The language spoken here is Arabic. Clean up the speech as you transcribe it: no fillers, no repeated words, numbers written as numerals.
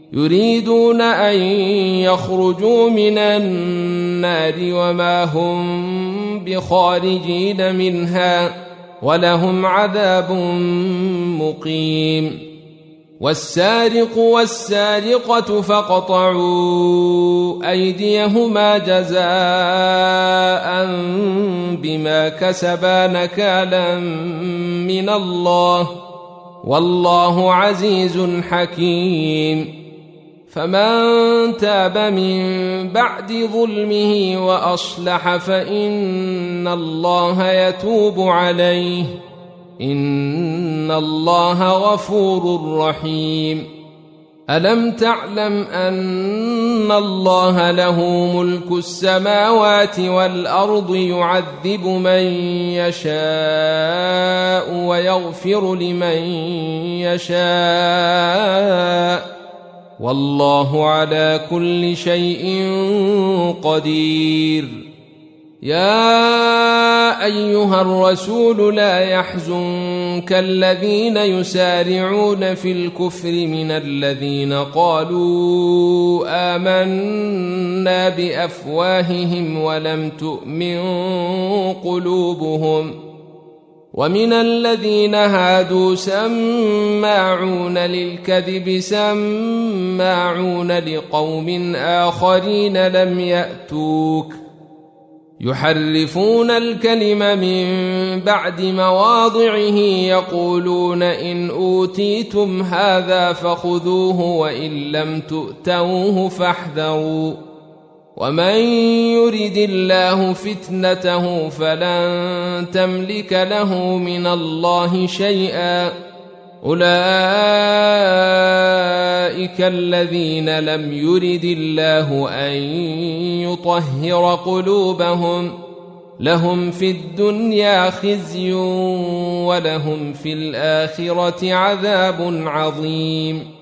يريدون أن يخرجوا من النار وما هم بخارجين منها ولهم عذاب مقيم. والسارق والسارقة فاقطعوا أيديهما جزاء بما كسبا نكالا من الله والله عزيز حكيم. فمن تاب من بعد ظلمه وأصلح فإن الله يتوب عليه إن الله غفور رحيم. ألم تعلم أن الله له ملك السماوات والأرض يعذب من يشاء ويغفر لمن يشاء والله على كل شيء قدير. يا أيها الرسول لا يحزنك الذين يسارعون في الكفر من الذين قالوا آمنا بأفواههم ولم تؤمن قلوبهم ومن الذين هادوا سماعون للكذب سماعون لقوم آخرين لم يأتوك يحرفون الكلم من بعد مواضعه يقولون إن أوتيتم هذا فخذوه وإن لم تؤتوه فاحذروا ومن يرد الله فتنته فلن تملك له من الله شيئا أولئك الذين لم يرد الله أن يطهر قلوبهم لهم في الدنيا خزي ولهم في الآخرة عذاب عظيم.